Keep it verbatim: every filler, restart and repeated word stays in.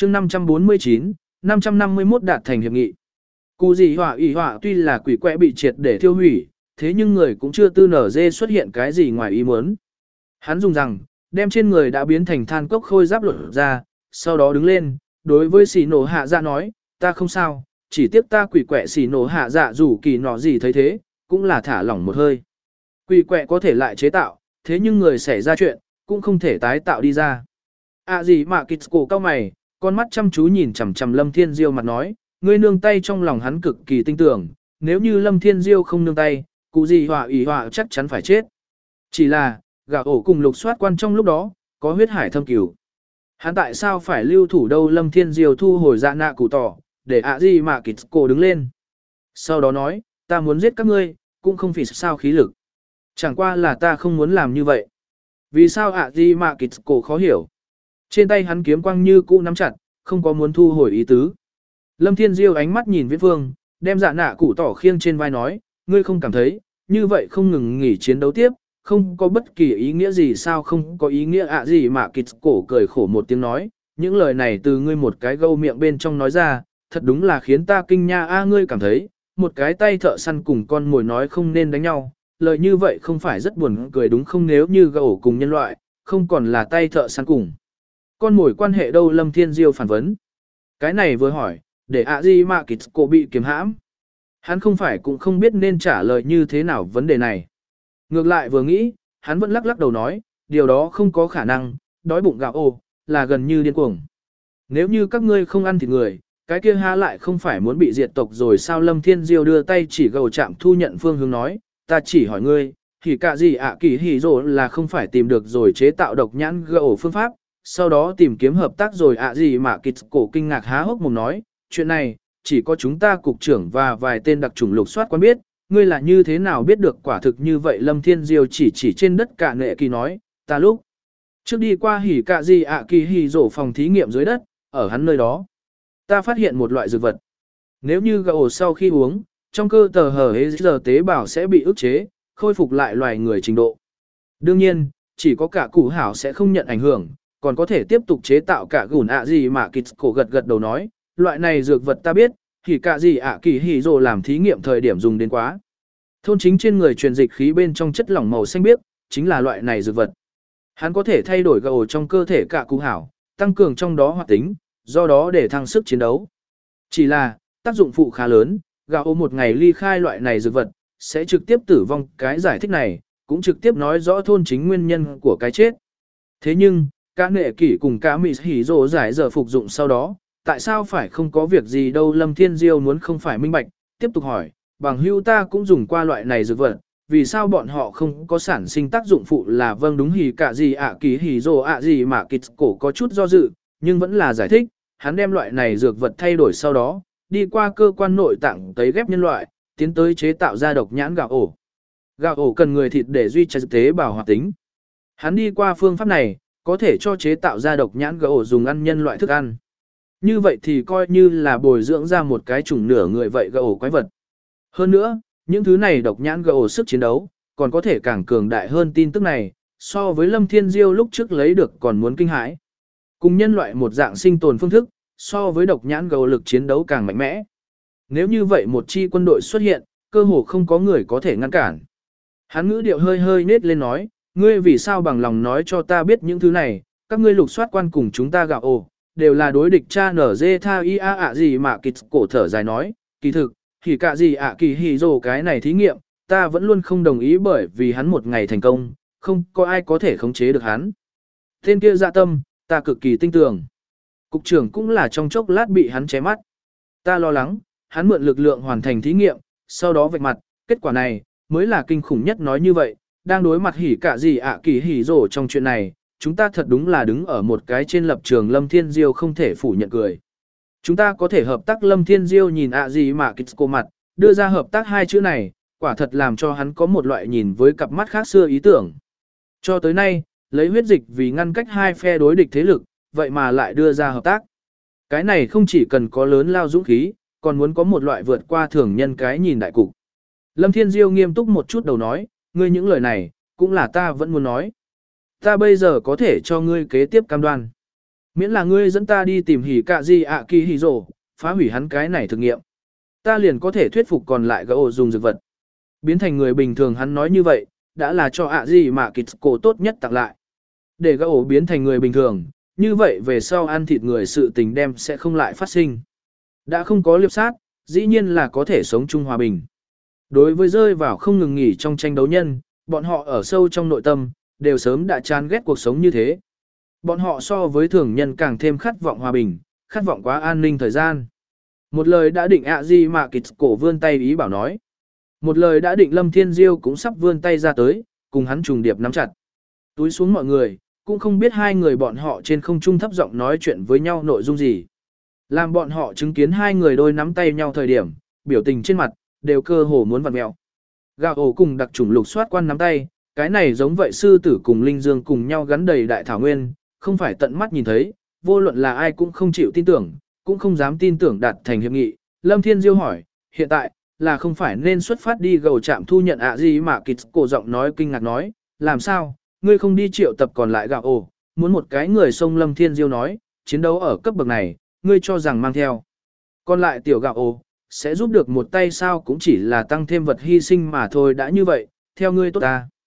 chương năm trăm bốn mươi chín, năm trăm năm mươi mốt đạt thành hiệp nghị. Cụ gì hỏa ủy hỏa tuy là quỷ quẹ bị triệt để tiêu hủy, thế nhưng người cũng chưa tư nở dê xuất hiện cái gì ngoài ý muốn. Hắn dùng rằng, đem trên người đã biến thành than cốc khôi giáp lột ra, sau đó đứng lên, đối với xì nổ hạ dạ nói, ta không sao, chỉ tiếc ta quỷ quẹ xì nổ hạ dạ dù kỳ nọ gì thấy thế, cũng là thả lỏng một hơi. Quỷ quẹ có thể lại chế tạo, thế nhưng người xảy ra chuyện, cũng không thể tái tạo đi ra. À gì mà kịch cổ cao mày, con mắt chăm chú nhìn chằm chằm Lâm Thiên Diêu mặt nói, ngươi nương tay trong lòng hắn cực kỳ tinh tưởng, nếu như Lâm Thiên Diêu không nương tay, cụ gì hỏa ủy hỏa chắc chắn phải chết. Chỉ là, gà ổ cùng lục soát quan trong lúc đó, có huyết hải thâm cửu. Hắn tại sao phải lưu thủ đâu? Lâm Thiên Diêu thu hồi dạ nạ cụ tỏ, để ạ gì mà kịch cổ đứng lên. Sau đó nói, ta muốn giết các ngươi, cũng không vì sao khí lực. Chẳng qua là ta không muốn làm như vậy. Vì sao ạ gì mà kịch cổ khó hiểu. Trên tay hắn kiếm quang như cũ nắm chặt, không có muốn thu hồi ý tứ. Lâm Thiên Diêu ánh mắt nhìn Viễn Vương, đem dạ nạ cụ tỏ khiêng trên vai nói, ngươi không cảm thấy, như vậy không ngừng nghỉ chiến đấu tiếp, không có bất kỳ ý nghĩa gì sao? Không có ý nghĩa ạ gì mà kịch cổ cười khổ một tiếng nói, những lời này từ ngươi một cái gâu miệng bên trong nói ra, thật đúng là khiến ta kinh nha. A ngươi cảm thấy, một cái tay thợ săn cùng con mồi nói không nên đánh nhau, lời như vậy không phải rất buồn cười đúng không? Nếu như gâu cùng nhân loại, không còn là tay thợ săn cùng con mồi quan hệ đâu? Lâm Thiên Diêu phản vấn. Cái này vừa hỏi, để ạ gì mà kịch cổ bị kiềm hãm. Hắn không phải cũng không biết nên trả lời như thế nào vấn đề này. Ngược lại vừa nghĩ, hắn vẫn lắc lắc đầu nói, điều đó không có khả năng, đói bụng gạo ô, là gần như điên cuồng. Nếu như các ngươi không ăn thịt người, cái kia há lại không phải muốn bị diệt tộc rồi sao? Lâm Thiên Diêu đưa tay chỉ gầu chạm thu nhận phương hướng nói, ta chỉ hỏi ngươi, thì cả gì ạ kỳ hỉ rồ là không phải tìm được rồi chế tạo độc nhãn gầu phương pháp, sau đó tìm kiếm hợp tác rồi ạ gì mà kịch cổ kinh ngạc há hốc mồm nói, chuyện này, chỉ có chúng ta cục trưởng và vài tên đặc chủng lục soát quan biết, ngươi là như thế nào biết được quả thực như vậy? Lâm Thiên Diêu chỉ chỉ trên đất cả nệ kỳ nói, ta lúc trước đi qua hỉ cả gì ạ kỳ hỉ rổ phòng thí nghiệm dưới đất, ở hắn nơi đó, ta phát hiện một loại dược vật. Nếu như gạo sau khi uống, trong cơ tờ hở hế giờ tế bào sẽ bị ức chế, khôi phục lại loài người trình độ. Đương nhiên, chỉ có cả củ hảo sẽ không nhận ảnh hưởng, còn có thể tiếp tục chế tạo cả gùn ạ gì mà kịch cổ gật gật đầu nói, loại này dược vật ta biết, thì cả gì ạ kỳ hỉ rồ làm thí nghiệm thời điểm dùng đến quá. Thôn chính trên người truyền dịch khí bên trong chất lỏng màu xanh biếc, chính là loại này dược vật. Hắn có thể thay đổi gầu trong cơ thể cả cụ hảo, tăng cường trong đó hoạt tính, do đó để thăng sức chiến đấu. Chỉ là, tác dụng phụ khá lớn, gạo một ngày ly khai loại này dược vật, sẽ trực tiếp tử vong. Cái giải thích này, cũng trực tiếp nói rõ thôn chính nguyên nhân của cái chết. Thế nhưng, cả nệ kỷ cùng cả mị hỉ rồ giải giờ phục dụng sau đó, tại sao phải không có việc gì đâu? Lâm Thiên Diêu muốn không phải minh bạch, tiếp tục hỏi, bằng hữu ta cũng dùng qua loại này dược vật, vì sao bọn họ không có sản sinh tác dụng phụ? Là vâng đúng hỉ cả gì ạ kỳ hỉ rồ ạ gì mà kịch cổ có chút do dự, nhưng vẫn là giải thích, hắn đem loại này dược vật thay đổi sau đó, đi qua cơ quan nội tạng tấy ghép nhân loại, tiến tới chế tạo ra độc nhãn gạo ổ. Gạo ổ cần người thịt để duy trì tế bào hoạt tính. Hắn đi qua phương pháp này, có thể cho chế tạo ra độc nhãn gạo ổ dùng ăn nhân loại thức ăn. Như vậy thì coi như là bồi dưỡng ra một cái chủng nửa người vậy gạo ổ quái vật. Hơn nữa, những thứ này độc nhãn gạo ổ sức chiến đấu, còn có thể càng cường đại hơn. Tin tức này, so với Lâm Thiên Diêu lúc trước lấy được còn muốn kinh hãi. Cùng nhân loại một dạng sinh tồn phương thức, so với độc nhãn gạo lực chiến đấu càng mạnh mẽ. Nếu như vậy một chi quân đội xuất hiện, cơ hồ không có người có thể ngăn cản. Hắn ngữ điệu hơi hơi nết lên nói, ngươi vì sao bằng lòng nói cho ta biết những thứ này, các ngươi lục soát quan cùng chúng ta gạo ổ, đều là đối địch. Cha nở dê tha y a ạ gì mà kịch cổ thở dài nói, kỳ thực, thì cả gì ạ kỳ hỉ rồ cái này thí nghiệm, ta vẫn luôn không đồng ý bởi vì hắn một ngày thành công, không có ai có thể khống chế được hắn. Tên kia dạ tâm, ta cực kỳ tin tưởng. Cục trưởng cũng là trong chốc lát bị hắn ché mắt. Ta lo lắng, hắn mượn lực lượng hoàn thành thí nghiệm, sau đó vạch mặt, kết quả này, mới là kinh khủng nhất. Nói như vậy, đang đối mặt hỉ cả gì ạ kỳ hỉ rồ trong chuyện này, chúng ta thật đúng là đứng ở một cái trên lập trường. Lâm Thiên Diêu không thể phủ nhận cười. Chúng ta có thể hợp tác. Lâm Thiên Diêu nhìn ạ gì mà kịch cô mặt, đưa ra hợp tác hai chữ này, quả thật làm cho hắn có một loại nhìn với cặp mắt khác xưa ý tưởng. Cho tới nay, lấy huyết dịch vì ngăn cách hai phe đối địch thế lực, vậy mà lại đưa ra hợp tác. Cái này không chỉ cần có lớn lao dũng khí, còn muốn có một loại vượt qua thường nhân cái nhìn đại cục. Lâm Thiên Diêu nghiêm túc một chút đầu nói, ngươi những lời này, cũng là ta vẫn muốn nói. Ta bây giờ có thể cho ngươi kế tiếp cam đoan. Miễn là ngươi dẫn ta đi tìm hỉ cạ gì ạ kỳ hỉ rồ, phá hủy hắn cái này thực nghiệm. Ta liền có thể thuyết phục còn lại gã dùng dược vật. Biến thành người bình thường hắn nói như vậy, đã là cho ạ gì mà kịch cổ tốt nhất tặng lại. Để gã biến thành người bình thường, như vậy về sau ăn thịt người sự tình đem sẽ không lại phát sinh. Đã không có liệp sát, dĩ nhiên là có thể sống chung hòa bình. Đối với rơi vào không ngừng nghỉ trong tranh đấu nhân, bọn họ ở sâu trong nội tâm, đều sớm đã chán ghét cuộc sống như thế. Bọn họ so với thường nhân càng thêm khát vọng hòa bình, khát vọng quá an ninh thời gian. Một lời đã định ạ gì mà kịch cổ vươn tay ý bảo nói. Một lời đã định Lâm Thiên Diêu cũng sắp vươn tay ra tới, cùng hắn trùng điệp nắm chặt. Túi xuống mọi người, cũng không biết hai người bọn họ trên không trung thấp giọng nói chuyện với nhau nội dung gì. Làm bọn họ chứng kiến hai người đôi nắm tay nhau thời điểm, biểu tình trên mặt, đều cơ hồ muốn vặn mẹo. Gạo ổ cùng đặc chủng lục soát quan nắm tay, cái này giống vậy sư tử cùng linh dương cùng nhau gắn đầy đại thảo nguyên, không phải tận mắt nhìn thấy, vô luận là ai cũng không chịu tin tưởng, cũng không dám tin tưởng đạt thành hiệp nghị. Lâm Thiên Diêu hỏi, hiện tại, là không phải nên xuất phát đi gầu trạm thu nhận ạ gì mà kịch cổ giọng nói kinh ngạc nói, làm sao, ngươi không đi triệu tập còn lại gạo ổ, muốn một cái người sông Lâm Thiên Diêu nói, chiến đấu ở cấp bậc này, ngươi cho rằng mang theo. Còn lại tiểu gạo ổ, sẽ giúp được một tay sao cũng chỉ là tăng thêm vật hy sinh mà thôi đã như vậy, theo ngươi tốt ta.